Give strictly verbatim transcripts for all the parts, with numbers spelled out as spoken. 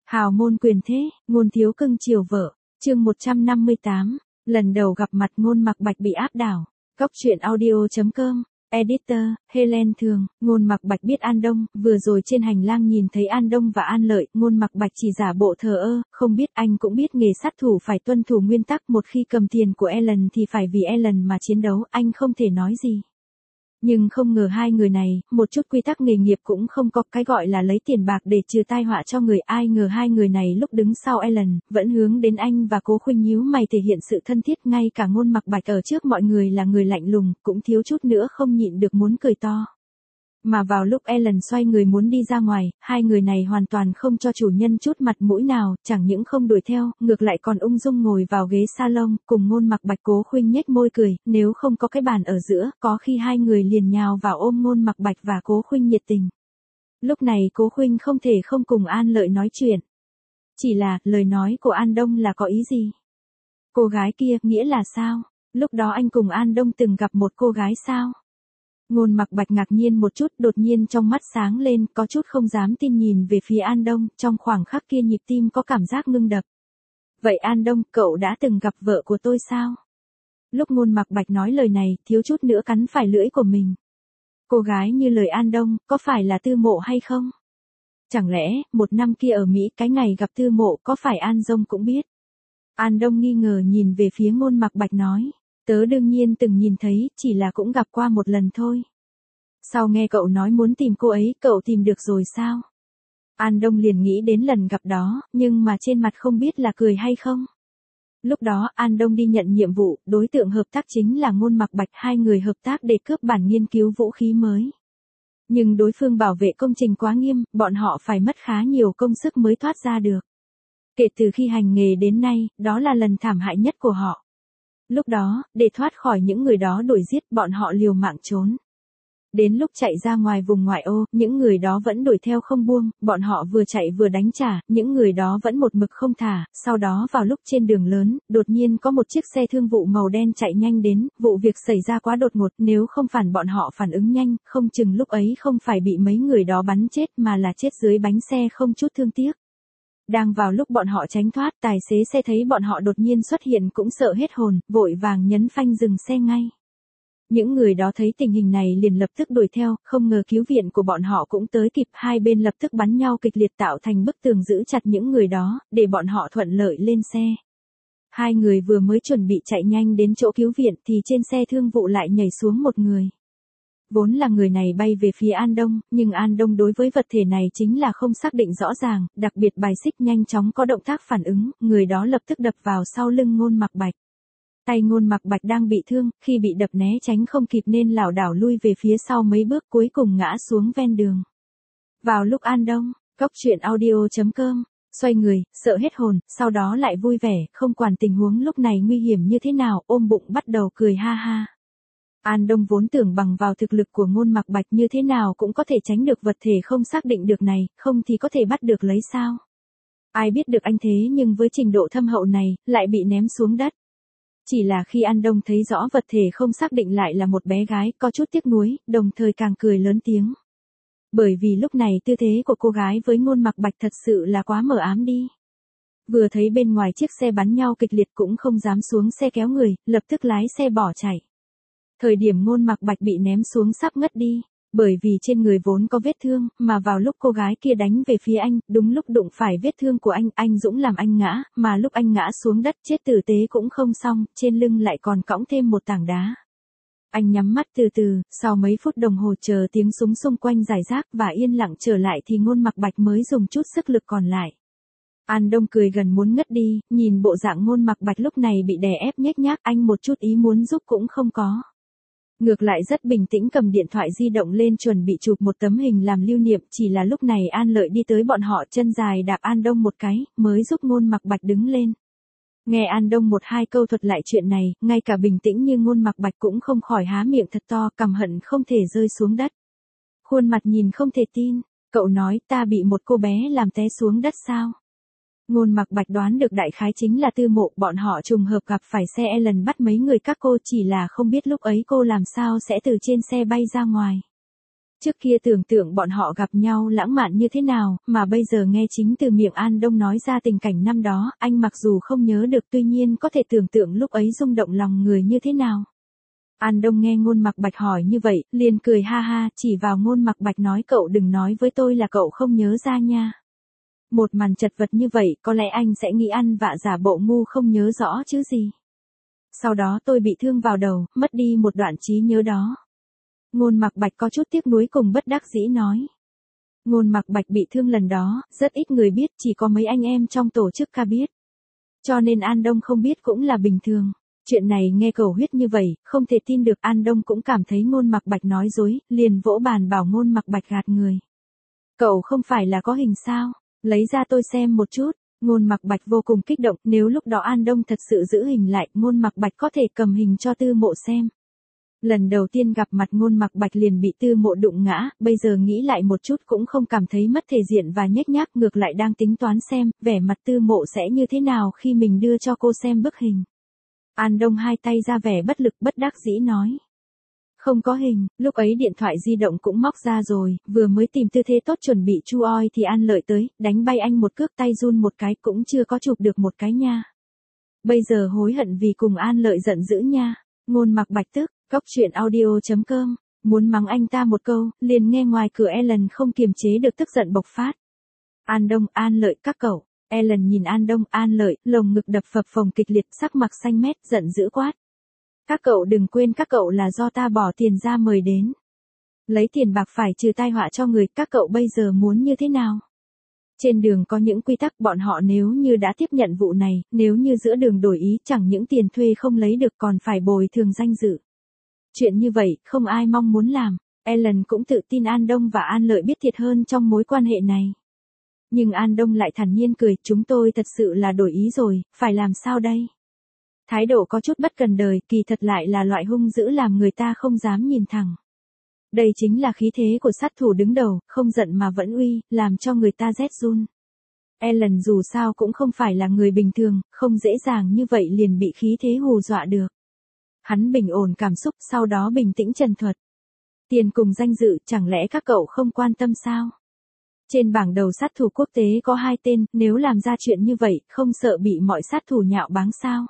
Hào môn quyền thế, ngôn thiếu cưng chiều vợ, chương một trăm năm mươi tám, lần đầu gặp mặt Ngôn Mặc Bạch bị áp đảo. Góc truyện audio chấm com, Editor, Helen Thường, Ngôn Mặc Bạch biết An Đông, vừa rồi trên hành lang nhìn thấy An Đông và An Lợi, Ngôn Mặc Bạch chỉ giả bộ thờ ơ, không biết anh cũng biết nghề sát thủ phải tuân thủ nguyên tắc, một khi cầm tiền của Ellen thì phải vì Ellen mà chiến đấu, anh không thể nói gì. Nhưng không ngờ hai người này, một chút quy tắc nghề nghiệp cũng không có, cái gọi là lấy tiền bạc để trừ tai họa cho người, ai ngờ hai người này lúc đứng sau Ellen, vẫn hướng đến anh và Cố Khuynh nhíu mày thể hiện sự thân thiết, ngay cả Ngôn Mặc Bạch ở trước mọi người là người lạnh lùng, cũng thiếu chút nữa không nhịn được muốn cười to. Mà vào lúc Ellen xoay người muốn đi ra ngoài, hai người này hoàn toàn không cho chủ nhân chút mặt mũi nào, chẳng những không đuổi theo, ngược lại còn ung dung ngồi vào ghế salon, cùng Ngôn Mặc Bạch. Cố Khuynh nhếch môi cười, nếu không có cái bàn ở giữa, có khi hai người liền nhào vào ôm Ngôn Mặc Bạch và Cố Khuynh nhiệt tình. Lúc này Cố Khuynh không thể không cùng An Lợi nói chuyện. Chỉ là, lời nói của An Đông là có ý gì? Cô gái kia, nghĩa là sao? Lúc đó anh cùng An Đông từng gặp một cô gái sao? Ngôn Mặc Bạch ngạc nhiên một chút, đột nhiên trong mắt sáng lên, có chút không dám tin nhìn về phía An Đông, trong khoảnh khắc kia nhịp tim có cảm giác ngưng đập. Vậy An Đông, cậu đã từng gặp vợ của tôi sao? Lúc Ngôn Mặc Bạch nói lời này, thiếu chút nữa cắn phải lưỡi của mình. Cô gái như lời An Đông, có phải là Tư Mộ hay không? Chẳng lẽ, một năm kia ở Mỹ, cái ngày gặp Tư Mộ, có phải An Dông cũng biết? An Đông nghi ngờ nhìn về phía Ngôn Mặc Bạch nói. Tớ đương nhiên từng nhìn thấy, chỉ là cũng gặp qua một lần thôi. Sau nghe cậu nói muốn tìm cô ấy, cậu tìm được rồi sao? An Đông liền nghĩ đến lần gặp đó, nhưng mà trên mặt không biết là cười hay không. Lúc đó, An Đông đi nhận nhiệm vụ, đối tượng hợp tác chính là Ngôn Mặc Bạch, hai người hợp tác để cướp bản nghiên cứu vũ khí mới. Nhưng đối phương bảo vệ công trình quá nghiêm, bọn họ phải mất khá nhiều công sức mới thoát ra được. Kể từ khi hành nghề đến nay, đó là lần thảm hại nhất của họ. Lúc đó, để thoát khỏi những người đó đuổi giết, bọn họ liều mạng trốn. Đến lúc chạy ra ngoài vùng ngoại ô, những người đó vẫn đuổi theo không buông, bọn họ vừa chạy vừa đánh trả, những người đó vẫn một mực không thả, sau đó vào lúc trên đường lớn, đột nhiên có một chiếc xe thương vụ màu đen chạy nhanh đến, vụ việc xảy ra quá đột ngột, nếu không phản bọn họ phản ứng nhanh, không chừng lúc ấy không phải bị mấy người đó bắn chết mà là chết dưới bánh xe không chút thương tiếc. Đang vào lúc bọn họ tránh thoát, tài xế xe thấy bọn họ đột nhiên xuất hiện cũng sợ hết hồn, vội vàng nhấn phanh dừng xe ngay. Những người đó thấy tình hình này liền lập tức đuổi theo, không ngờ cứu viện của bọn họ cũng tới kịp, hai bên lập tức bắn nhau kịch liệt tạo thành bức tường giữ chặt những người đó, để bọn họ thuận lợi lên xe. Hai người vừa mới chuẩn bị chạy nhanh đến chỗ cứu viện thì trên xe thương vụ lại nhảy xuống một người. Vốn là người này bay về phía An Đông, nhưng An Đông đối với vật thể này chính là không xác định rõ ràng, đặc biệt bài xích nhanh chóng có động tác phản ứng, người đó lập tức đập vào sau lưng Ngôn Mặc Bạch. Tay Ngôn Mặc Bạch đang bị thương, khi bị đập né tránh không kịp nên lảo đảo lui về phía sau mấy bước cuối cùng ngã xuống ven đường. Vào lúc An Đông, góc truyện audio chấm com, xoay người, sợ hết hồn, sau đó lại vui vẻ, không quản tình huống lúc này nguy hiểm như thế nào, ôm bụng bắt đầu cười ha ha. An Đông vốn tưởng bằng vào thực lực của Ngôn Mặc Bạch như thế nào cũng có thể tránh được vật thể không xác định được này, không thì có thể bắt được lấy sao. Ai biết được anh thế nhưng với trình độ thâm hậu này, lại bị ném xuống đất. Chỉ là khi An Đông thấy rõ vật thể không xác định lại là một bé gái, có chút tiếc nuối, đồng thời càng cười lớn tiếng. Bởi vì lúc này tư thế của cô gái với Ngôn Mặc Bạch thật sự là quá mờ ám đi. Vừa thấy bên ngoài chiếc xe bắn nhau kịch liệt cũng không dám xuống xe kéo người, lập tức lái xe bỏ chạy. Thời điểm Ngôn Mặc Bạch bị ném xuống sắp ngất đi, bởi vì trên người vốn có vết thương, mà vào lúc cô gái kia đánh về phía anh, đúng lúc đụng phải vết thương của anh, anh dũng làm anh ngã, mà lúc anh ngã xuống đất chết tử tế cũng không xong, trên lưng lại còn cõng thêm một tảng đá. Anh nhắm mắt từ từ, sau mấy phút đồng hồ chờ tiếng súng xung quanh rải rác và yên lặng trở lại thì Ngôn Mặc Bạch mới dùng chút sức lực còn lại. An Đông cười gần muốn ngất đi, nhìn bộ dạng Ngôn Mặc Bạch lúc này bị đè ép nhếch nhác, anh một chút ý muốn giúp cũng không có. Ngược lại rất bình tĩnh cầm điện thoại di động lên chuẩn bị chụp một tấm hình làm lưu niệm, chỉ là lúc này An Lợi đi tới bọn họ chân dài đạp An Đông một cái, mới giúp Ngôn Mặc Bạch đứng lên. Nghe An Đông một hai câu thuật lại chuyện này, ngay cả bình tĩnh như Ngôn Mặc Bạch cũng không khỏi há miệng thật to, cằm hận không thể rơi xuống đất. Khuôn mặt nhìn không thể tin, cậu nói ta bị một cô bé làm té xuống đất sao? Ngôn Mặc Bạch đoán được đại khái chính là Tư Mộ, bọn họ trùng hợp gặp phải xe Ellen bắt mấy người các cô, chỉ là không biết lúc ấy cô làm sao sẽ từ trên xe bay ra ngoài. Trước kia tưởng tượng bọn họ gặp nhau lãng mạn như thế nào, mà bây giờ nghe chính từ miệng An Đông nói ra tình cảnh năm đó, anh mặc dù không nhớ được tuy nhiên có thể tưởng tượng lúc ấy rung động lòng người như thế nào. An Đông nghe Ngôn Mặc Bạch hỏi như vậy, liền cười ha ha, chỉ vào Ngôn Mặc Bạch nói cậu đừng nói với tôi là cậu không nhớ ra nha. Một màn chật vật như vậy, có lẽ anh sẽ nghĩ ăn vạ giả bộ ngu không nhớ rõ chứ gì. Sau đó tôi bị thương vào đầu, mất đi một đoạn trí nhớ đó. Ngôn Mặc Bạch có chút tiếc nuối cùng bất đắc dĩ nói. Ngôn Mặc Bạch bị thương lần đó, rất ít người biết, chỉ có mấy anh em trong tổ chức ca biết. Cho nên An Đông không biết cũng là bình thường. Chuyện này nghe cầu huyết như vậy, không thể tin được. An Đông cũng cảm thấy Ngôn Mặc Bạch nói dối, liền vỗ bàn bảo Ngôn Mặc Bạch gạt người. Cậu không phải là có hình sao? Lấy ra tôi xem một chút. Ngôn Mặc Bạch vô cùng kích động, nếu lúc đó An Đông thật sự giữ hình lại, Ngôn Mặc Bạch có thể cầm hình cho Tư Mộ xem. Lần đầu tiên gặp mặt Ngôn Mặc Bạch liền bị Tư Mộ đụng ngã, bây giờ nghĩ lại một chút cũng không cảm thấy mất thể diện và nhếch nhác, ngược lại đang tính toán xem, vẻ mặt Tư Mộ sẽ như thế nào khi mình đưa cho cô xem bức hình. An Đông hai tay ra vẻ bất lực bất đắc dĩ nói. Không có hình, lúc ấy điện thoại di động cũng móc ra rồi, vừa mới tìm tư thế tốt chuẩn bị chu oi thì An Lợi tới, đánh bay anh một cước tay run một cái cũng chưa có chụp được một cái nha. Bây giờ hối hận vì cùng An Lợi giận dữ nha. Ngôn Mặc Bạch tức, cóc truyện audio chấm com, muốn mắng anh ta một câu, liền nghe ngoài cửa Ellen không kiềm chế được tức giận bộc phát. An Đông, An Lợi các cậu. Ellen nhìn An Đông, An Lợi, lồng ngực đập phập phồng kịch liệt, sắc mặt xanh mét, giận dữ quát. Các cậu đừng quên các cậu là do ta bỏ tiền ra mời đến. Lấy tiền bạc phải trừ tai họa cho người, các cậu bây giờ muốn như thế nào? Trên đường có những quy tắc, bọn họ nếu như đã tiếp nhận vụ này, nếu như giữa đường đổi ý chẳng những tiền thuê không lấy được còn phải bồi thường danh dự. Chuyện như vậy, không ai mong muốn làm. Ellen cũng tự tin An Đông và An Lợi biết thiệt hơn trong mối quan hệ này. Nhưng An Đông lại thản nhiên cười, chúng tôi thật sự là đổi ý rồi, phải làm sao đây? Thái độ có chút bất cần đời, kỳ thật lại là loại hung dữ làm người ta không dám nhìn thẳng. Đây chính là khí thế của sát thủ đứng đầu, không giận mà vẫn uy, làm cho người ta rét run. Ellen dù sao cũng không phải là người bình thường, không dễ dàng như vậy liền bị khí thế hù dọa được. Hắn bình ổn cảm xúc, sau đó bình tĩnh trần thuật. Tiền cùng danh dự, chẳng lẽ các cậu không quan tâm sao? Trên bảng đầu sát thủ quốc tế có hai tên, nếu làm ra chuyện như vậy, không sợ bị mọi sát thủ nhạo báng sao?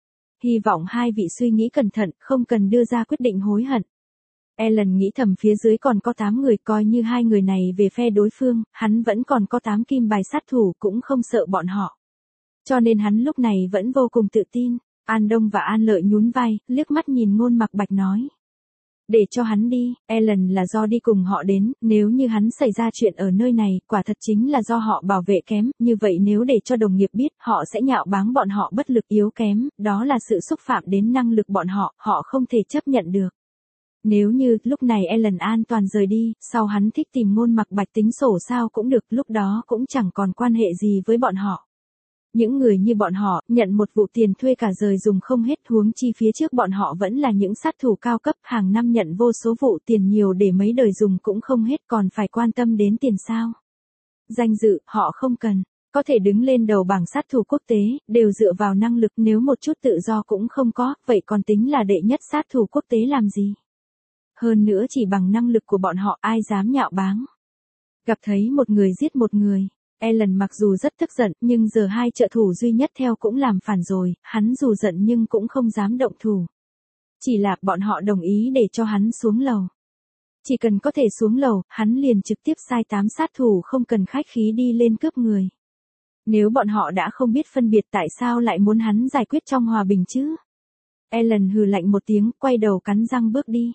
Hy vọng hai vị suy nghĩ cẩn thận, không cần đưa ra quyết định hối hận. Ellen nghĩ thầm phía dưới còn có tám người, coi như hai người này về phe đối phương, hắn vẫn còn có tám kim bài sát thủ cũng không sợ bọn họ. Cho nên hắn lúc này vẫn vô cùng tự tin. An Đông và An Lợi nhún vai, liếc mắt nhìn Ngôn Mặc Bạch nói. Để cho hắn đi, Ellen là do đi cùng họ đến, nếu như hắn xảy ra chuyện ở nơi này, quả thật chính là do họ bảo vệ kém, như vậy nếu để cho đồng nghiệp biết, họ sẽ nhạo báng bọn họ bất lực yếu kém, đó là sự xúc phạm đến năng lực bọn họ, họ không thể chấp nhận được. Nếu như, lúc này Ellen an toàn rời đi, sau hắn thích tìm Ngôn Mặc Bạch tính sổ sao cũng được, lúc đó cũng chẳng còn quan hệ gì với bọn họ. Những người như bọn họ, nhận một vụ tiền thuê cả đời dùng không hết, huống chi phía trước bọn họ vẫn là những sát thủ cao cấp, hàng năm nhận vô số vụ tiền nhiều để mấy đời dùng cũng không hết, còn phải quan tâm đến tiền sao. Danh dự, họ không cần, có thể đứng lên đầu bảng sát thủ quốc tế, đều dựa vào năng lực, nếu một chút tự do cũng không có, vậy còn tính là đệ nhất sát thủ quốc tế làm gì? Hơn nữa chỉ bằng năng lực của bọn họ ai dám nhạo báng. Gặp thấy một người giết một người. Ellen mặc dù rất tức giận, nhưng giờ hai trợ thủ duy nhất theo cũng làm phản rồi, hắn dù giận nhưng cũng không dám động thủ. Chỉ là bọn họ đồng ý để cho hắn xuống lầu. Chỉ cần có thể xuống lầu, hắn liền trực tiếp sai tám sát thủ không cần khách khí đi lên cướp người. Nếu bọn họ đã không biết phân biệt tại sao lại muốn hắn giải quyết trong hòa bình chứ? Ellen hừ lạnh một tiếng, quay đầu cắn răng bước đi.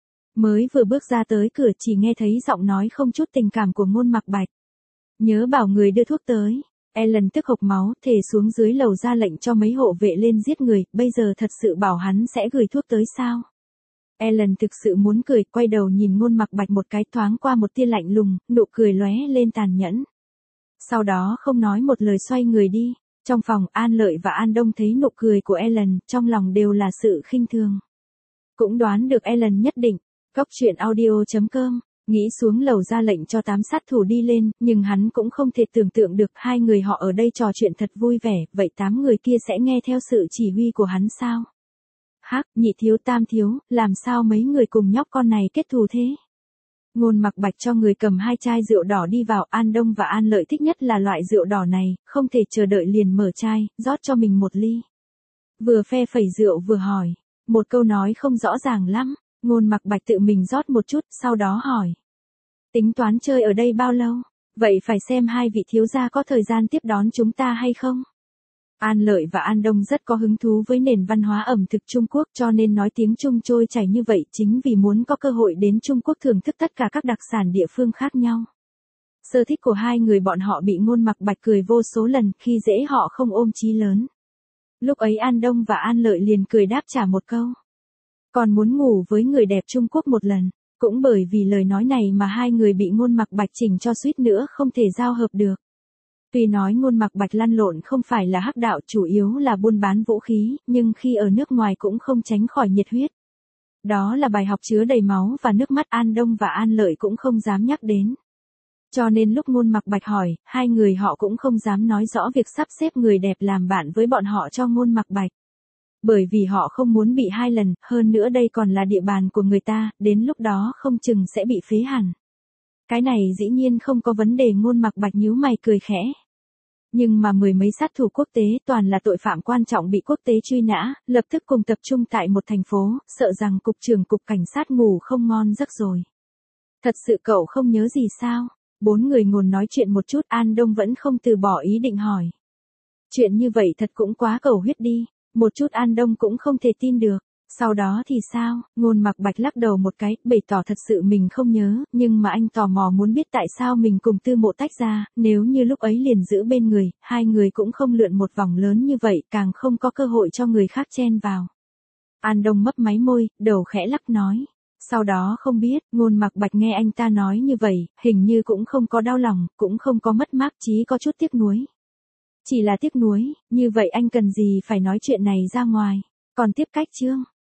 Mới vừa bước ra tới cửa chỉ nghe thấy giọng nói không chút tình cảm của Ngôn Mặc Bạch. Nhớ bảo người đưa thuốc tới. Ellen tức hộc máu, thề xuống dưới lầu ra lệnh cho mấy hộ vệ lên giết người, bây giờ thật sự bảo hắn sẽ gửi thuốc tới sao? Ellen thực sự muốn cười, quay đầu nhìn Ngôn Mặc Bạch một cái, thoáng qua một tia lạnh lùng, nụ cười lóe lên tàn nhẫn. Sau đó không nói một lời xoay người đi. Trong phòng, An Lợi và An Đông thấy nụ cười của Ellen, trong lòng đều là sự khinh thường. Cũng đoán được Ellen nhất định. Cóc truyện audio chấm com, nghĩ xuống lầu ra lệnh cho tám sát thủ đi lên, nhưng hắn cũng không thể tưởng tượng được hai người họ ở đây trò chuyện thật vui vẻ, vậy tám người kia sẽ nghe theo sự chỉ huy của hắn sao? Hắc, nhị thiếu tam thiếu, làm sao mấy người cùng nhóc con này kết thù thế? Ngôn Mặc Bạch cho người cầm hai chai rượu đỏ đi vào, An Đông và An Lợi thích nhất là loại rượu đỏ này, không thể chờ đợi liền mở chai, rót cho mình một ly. Vừa phe phẩy rượu vừa hỏi, một câu nói không rõ ràng lắm, Ngôn Mặc Bạch tự mình rót một chút, sau đó hỏi. Tính toán chơi ở đây bao lâu? Vậy phải xem hai vị thiếu gia có thời gian tiếp đón chúng ta hay không? An Lợi và An Đông rất có hứng thú với nền văn hóa ẩm thực Trung Quốc cho nên nói tiếng Trung trôi chảy như vậy chính vì muốn có cơ hội đến Trung Quốc thưởng thức tất cả các đặc sản địa phương khác nhau. Sở thích của hai người bọn họ bị Ngôn Mặc Bạch cười vô số lần khi dễ họ không ôm chí lớn. Lúc ấy An Đông và An Lợi liền cười đáp trả một câu. Còn muốn ngủ với người đẹp Trung Quốc một lần, cũng bởi vì lời nói này mà hai người bị Ngôn Mặc Bạch chỉnh cho suýt nữa không thể giao hợp được. Tuy nói Ngôn Mặc Bạch lăn lộn không phải là hắc đạo chủ yếu là buôn bán vũ khí, nhưng khi ở nước ngoài cũng không tránh khỏi nhiệt huyết. Đó là bài học chứa đầy máu và nước mắt, An Đông và An Lợi cũng không dám nhắc đến. Cho nên lúc Ngôn Mặc Bạch hỏi, hai người họ cũng không dám nói rõ việc sắp xếp người đẹp làm bạn với bọn họ cho Ngôn Mặc Bạch. Bởi vì họ không muốn bị hai lần, hơn nữa đây còn là địa bàn của người ta, đến lúc đó không chừng sẽ bị phế hẳn. Cái này dĩ nhiên không có vấn đề, Ngôn Mặc Bạch nhíu mày cười khẽ. Nhưng mà mười mấy sát thủ quốc tế toàn là tội phạm quan trọng bị quốc tế truy nã, lập tức cùng tập trung tại một thành phố, sợ rằng cục trưởng cục cảnh sát ngủ không ngon giấc rồi. Thật sự cậu không nhớ gì sao? Bốn người ngồi nói chuyện một chút, An Đông vẫn không từ bỏ ý định hỏi. Chuyện như vậy thật cũng quá cầu huyết đi, một chút An Đông cũng không thể tin được. Sau đó thì sao? Ngôn Mặc Bạch lắc đầu một cái, bày tỏ thật sự mình không nhớ, nhưng mà anh tò mò muốn biết tại sao mình cùng Tư Mộ tách ra, nếu như lúc ấy liền giữ bên người, hai người cũng không lượn một vòng lớn như vậy, càng không có cơ hội cho người khác chen vào. An Đông mấp máy môi, đầu khẽ lắc nói. Sau đó không biết, Ngôn Mặc Bạch nghe anh ta nói như vậy, hình như cũng không có đau lòng, cũng không có mất mát, chỉ có chút tiếc nuối. Chỉ là tiếc nuối, như vậy anh cần gì phải nói chuyện này ra ngoài, còn tiếp cách chương.